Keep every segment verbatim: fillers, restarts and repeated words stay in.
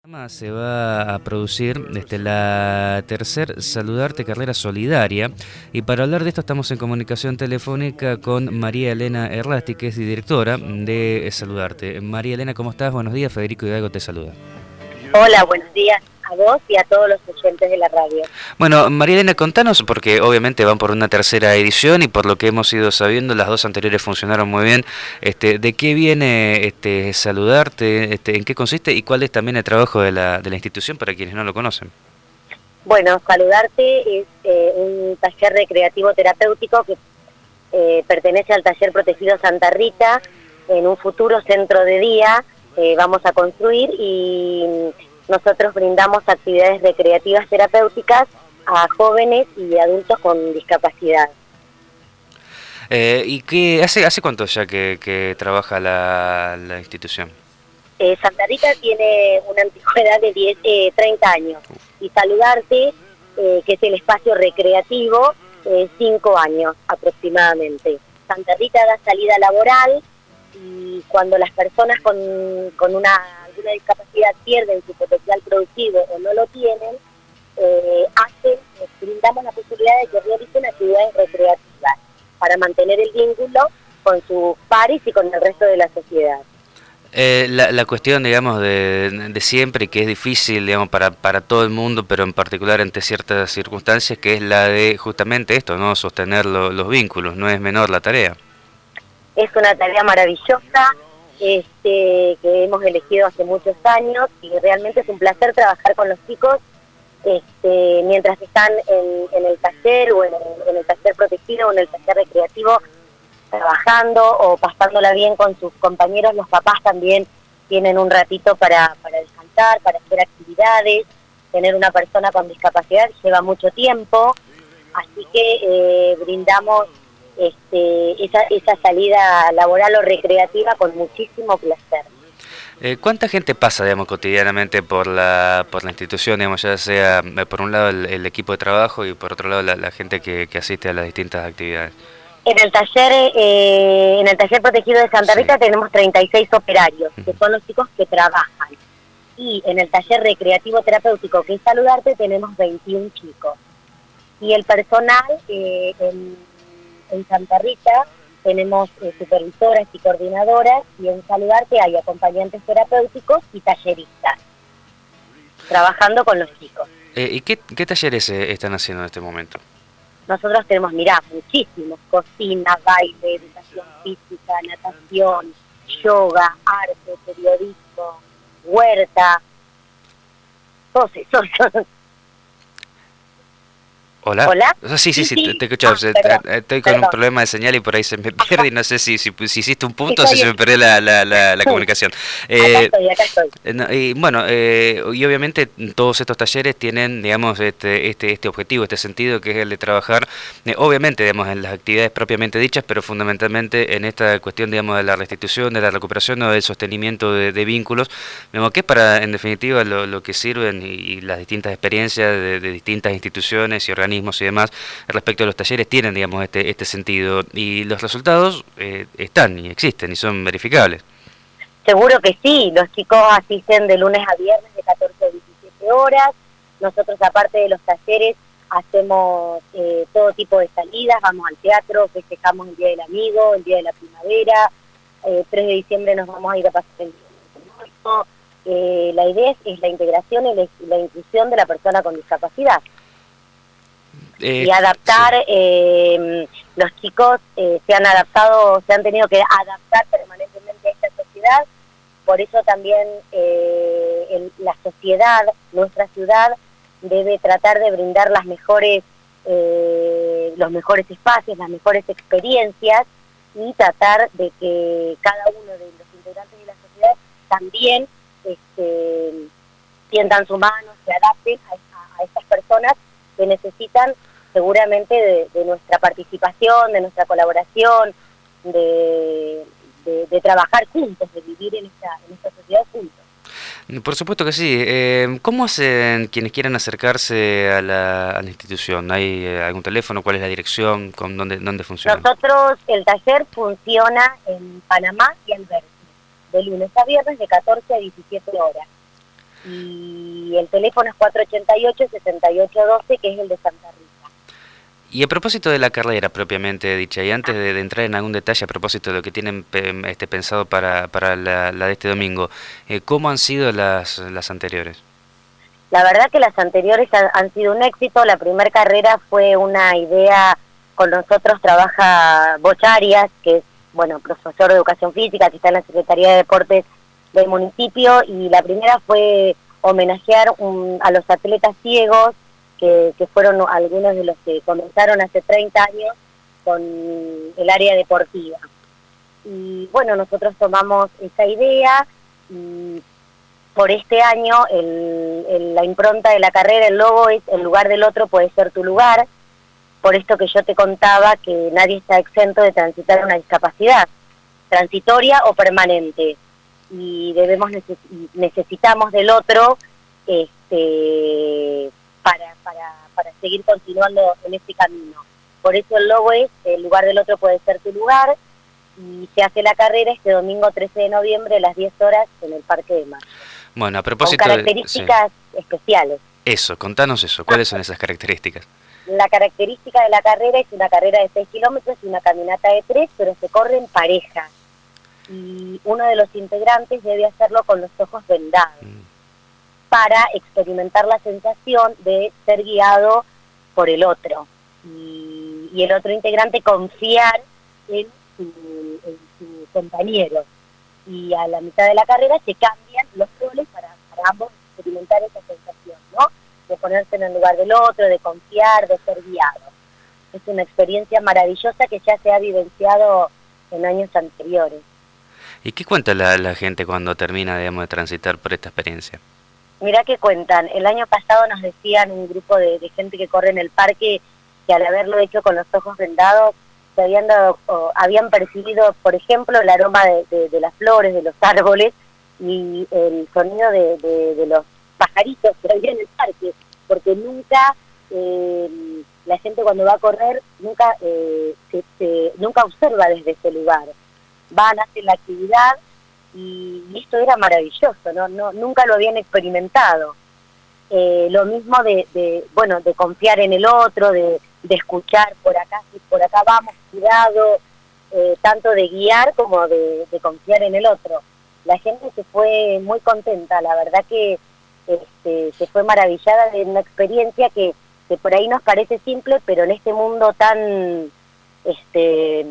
Se va a producir desde la tercer Saludarte Carrera Solidaria, y para hablar de esto estamos en comunicación telefónica con María Elena Errasti, que es directora de Saludarte. María Elena, ¿cómo estás? Buenos días, Federico Hidalgo te saluda. Hola, buenos días a vos y a todos los oyentes de la radio. Bueno, María Elena, contanos, porque obviamente van por una tercera edición y por lo que hemos ido sabiendo, las dos anteriores funcionaron muy bien. Este, ¿de qué viene este Saludarte? Este, ¿en qué consiste y cuál es también el trabajo de la, de la institución para quienes no lo conocen? Bueno, Saludarte es eh, un taller recreativo terapéutico que eh, pertenece al taller protegido Santa Rita, en un futuro centro de día eh, vamos a construir, y nosotros brindamos actividades recreativas terapéuticas a jóvenes y adultos con discapacidad. Eh, ¿Y qué hace hace cuánto ya que, que trabaja la, la institución? Eh, Santa Rita tiene una antigüedad de diez, eh, treinta años, y Saludarte, eh, que es el espacio recreativo, eh, cinco años aproximadamente. Santa Rita da salida laboral, y cuando las personas con, con una, alguna discapacidad pierden su potencial productivo o no lo tienen, eh, hacen, eh, brindamos la posibilidad de que realicen actividades recreativas para mantener el vínculo con sus pares y con el resto de la sociedad. Eh, la, la cuestión, digamos, de, de siempre, que es difícil, digamos, para, para todo el mundo, pero en particular ante ciertas circunstancias, que es la de justamente esto, ¿no? Sostener lo, los vínculos, no es menor la tarea. Es una tarea maravillosa, este, que hemos elegido hace muchos años, y realmente es un placer trabajar con los chicos este, mientras están en, en el taller o en el, en el taller protegido o en el taller recreativo, trabajando o pasándola bien con sus compañeros. Los papás también tienen un ratito para, para descansar, para hacer actividades. Tener una persona con discapacidad lleva mucho tiempo, así que eh, brindamos este, esa, esa salida laboral o recreativa con muchísimo placer. Eh, ¿Cuánta gente pasa, digamos, cotidianamente por la por la institución, digamos, ya sea eh, por un lado el, el equipo de trabajo y por otro lado la, la gente que, que asiste a las distintas actividades? En el taller eh, en el taller protegido de Santa Rita sí. Tenemos treinta y seis operarios, uh-huh. que son los chicos que trabajan. Y en el taller recreativo terapéutico, que es Saludarte, tenemos veintiún chicos. Y el personal eh, en, en Santa Rita tenemos eh, supervisoras y coordinadoras, y en Saludarte hay acompañantes terapéuticos y talleristas, trabajando con los chicos. Eh, ¿Y qué, qué talleres eh, están haciendo en este momento? Nosotros tenemos, mirá, muchísimos: cocina, baile, educación física, natación, yoga, arte, periodismo, huerta, todos esos. ¿Hola? ¿Hola? Sí, sí, sí, sí, te, te escucho. Ah, perdón, Estoy con perdón. un problema de señal y por ahí se me pierde. Y no sé si, si, si hiciste un punto o si Estoy se me perdió la, la, la, la comunicación. Eh, acá estoy, acá estoy. No, y bueno, eh, y obviamente todos estos talleres tienen, digamos, este, este, este objetivo, este sentido, que es el de trabajar, eh, obviamente, digamos, en las actividades propiamente dichas, pero fundamentalmente en esta cuestión, digamos, de la restitución, de la recuperación o del sostenimiento de, de vínculos, digamos, que es para, en definitiva, lo, lo que sirven y, y las distintas experiencias de, de distintas instituciones y organismos y demás respecto a los talleres tienen, digamos, este, este sentido, y los resultados eh, están y existen y son verificables. Seguro que sí, los chicos asisten de lunes a viernes de catorce a diecisiete horas. Nosotros, aparte de los talleres, hacemos eh, todo tipo de salidas, vamos al teatro, festejamos el Día del Amigo, el Día de la Primavera, eh, tres de diciembre nos vamos a ir a pasar el día. Eh, la idea es, es la integración y la, la inclusión de la persona con discapacidad. Eh, y adaptar, sí. eh, los chicos eh, se han adaptado, se han tenido que adaptar permanentemente a esta sociedad. Por eso también eh, el, la sociedad, nuestra ciudad, debe tratar de brindar las mejores, eh, los mejores espacios, las mejores experiencias, y tratar de que cada uno de los integrantes de la sociedad también este, sientan su mano, se adapten a, a, a estas personas que necesitan seguramente de, de nuestra participación, de nuestra colaboración, de, de, de trabajar juntos, de vivir en esta, en esta sociedad juntos. Por supuesto que sí. Eh, ¿Cómo hacen quienes quieran acercarse a la, a la institución? ¿Hay eh, algún teléfono? ¿Cuál es la dirección? ¿Con dónde, dónde funciona? Nosotros, el taller funciona en Panamá y Alberti, de lunes a viernes de catorce a diecisiete horas. y el teléfono es cuatro ochenta y ocho, sesenta y ocho doce, que es el de Santa Rita. Y a propósito de la carrera propiamente dicha, y antes de, de entrar en algún detalle a propósito de lo que tienen pe- este, pensado para, para la, la de este domingo, eh, ¿cómo han sido las, las anteriores? La verdad que las anteriores han, han sido un éxito. La primera carrera fue una idea, con nosotros trabaja Bocharias, que es, bueno, profesor de educación física, que está en la Secretaría de Deportes del municipio, y la primera fue homenajear un, a los atletas ciegos, que, que fueron algunos de los que comenzaron hace treinta años con el área deportiva. Y bueno, nosotros tomamos esa idea y por este año el, el, la impronta de la carrera, el logo es "el lugar del otro puede ser tu lugar", por esto que yo te contaba que nadie está exento de transitar una discapacidad, transitoria o permanente, y debemos neces necesitamos del otro este, para, para, para seguir continuando en este camino. Por eso el logo es "el lugar del otro puede ser tu lugar", y se hace la carrera este domingo trece de noviembre a las diez horas en el Parque de Mayo. Bueno, a propósito con características de, sí. especiales. Eso, contanos eso, ¿cuáles son esas características? La característica de la carrera es una carrera de seis kilómetros y una caminata de tres, pero se corre en pareja. Y uno de los integrantes debe hacerlo con los ojos vendados, mm. para experimentar la sensación de ser guiado por el otro. Y, y el otro integrante confiar en su, en su compañero. Y a la mitad de la carrera se cambian los roles para, para ambos experimentar esa sensación, ¿no? De ponerse en el lugar del otro, de confiar, de ser guiado. Es una experiencia maravillosa que ya se ha vivenciado en años anteriores. ¿Y qué cuenta la, la gente cuando termina, digamos, de transitar por esta experiencia? Mirá que cuentan. El año pasado nos decían un grupo de, de gente que corre en el parque que al haberlo hecho con los ojos vendados se habían dado, o habían percibido, por ejemplo, el aroma de, de, de las flores, de los árboles y el sonido de, de, de los pajaritos que había en el parque, porque nunca eh, la gente cuando va a correr nunca eh, se, se, nunca observa desde ese lugar. Van, hacen la actividad y, y esto era maravilloso, no, no nunca lo habían experimentado. Eh, lo mismo de, de bueno de confiar en el otro, de, de escuchar por acá, si por acá vamos, cuidado, eh, tanto de guiar como de, de confiar en el otro. La gente se fue muy contenta, la verdad que este, se fue maravillada de una experiencia que, que por ahí nos parece simple, pero en este mundo tan este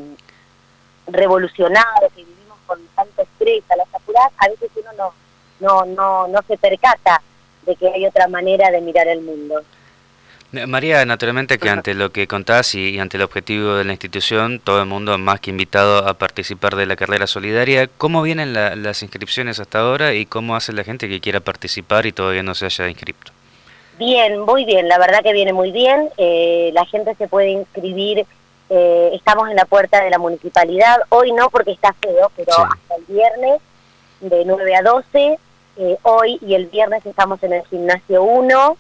revolucionado, que vivimos con tanto estrés, a las apuradas, a veces uno no, no, no, no se percata de que hay otra manera de mirar el mundo. María, naturalmente que ante lo que contás y, y ante el objetivo de la institución, todo el mundo más que invitado a participar de la carrera solidaria. ¿Cómo vienen la, las inscripciones hasta ahora y cómo hace la gente que quiera participar y todavía no se haya inscrito? Bien, muy bien, la verdad que viene muy bien. Eh, la gente se puede inscribir, eh, estamos en la puerta de la municipalidad, hoy no porque está feo, pero sí, hasta el viernes de nueve a doce, eh, hoy y el viernes estamos en el gimnasio uno,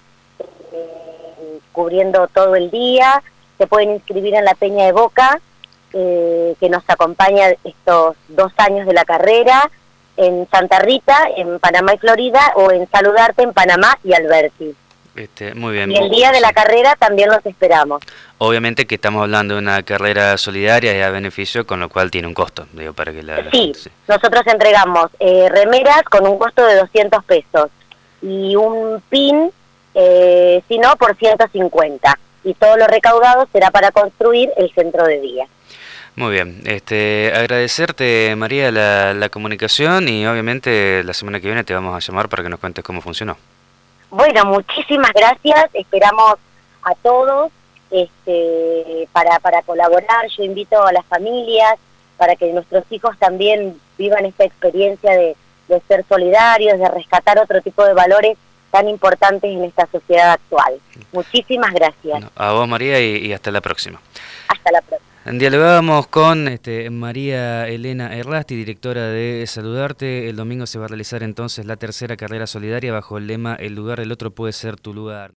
eh, cubriendo todo el día. Se pueden inscribir en la Peña de Boca, eh, que nos acompaña estos dos años de la carrera, en Santa Rita, en Panamá y Florida, o en Saludarte en Panamá y Alberti. Este, muy bien. Y el día de la carrera también los esperamos. Obviamente que estamos hablando de una carrera solidaria y a beneficio, con lo cual tiene un costo, digo, para que la, la sí, gente, sí, nosotros entregamos eh, remeras con un costo de doscientos pesos y un pin, eh, si no, por ciento cincuenta. Y todo lo recaudado será para construir el centro de día. Muy bien, este, agradecerte, María, la, la comunicación, y obviamente la semana que viene te vamos a llamar para que nos cuentes cómo funcionó. Bueno, muchísimas gracias, esperamos a todos este, para, para colaborar. Yo invito a las familias para que nuestros hijos también vivan esta experiencia de, de ser solidarios, de rescatar otro tipo de valores tan importantes en esta sociedad actual. Muchísimas gracias. No, a vos, María, y, y hasta la próxima. Hasta la próxima. Dialogábamos con este, María Elena Errasti, directora de Saludarte. El domingo se va a realizar entonces la tercera carrera solidaria bajo el lema "El lugar del otro puede ser tu lugar".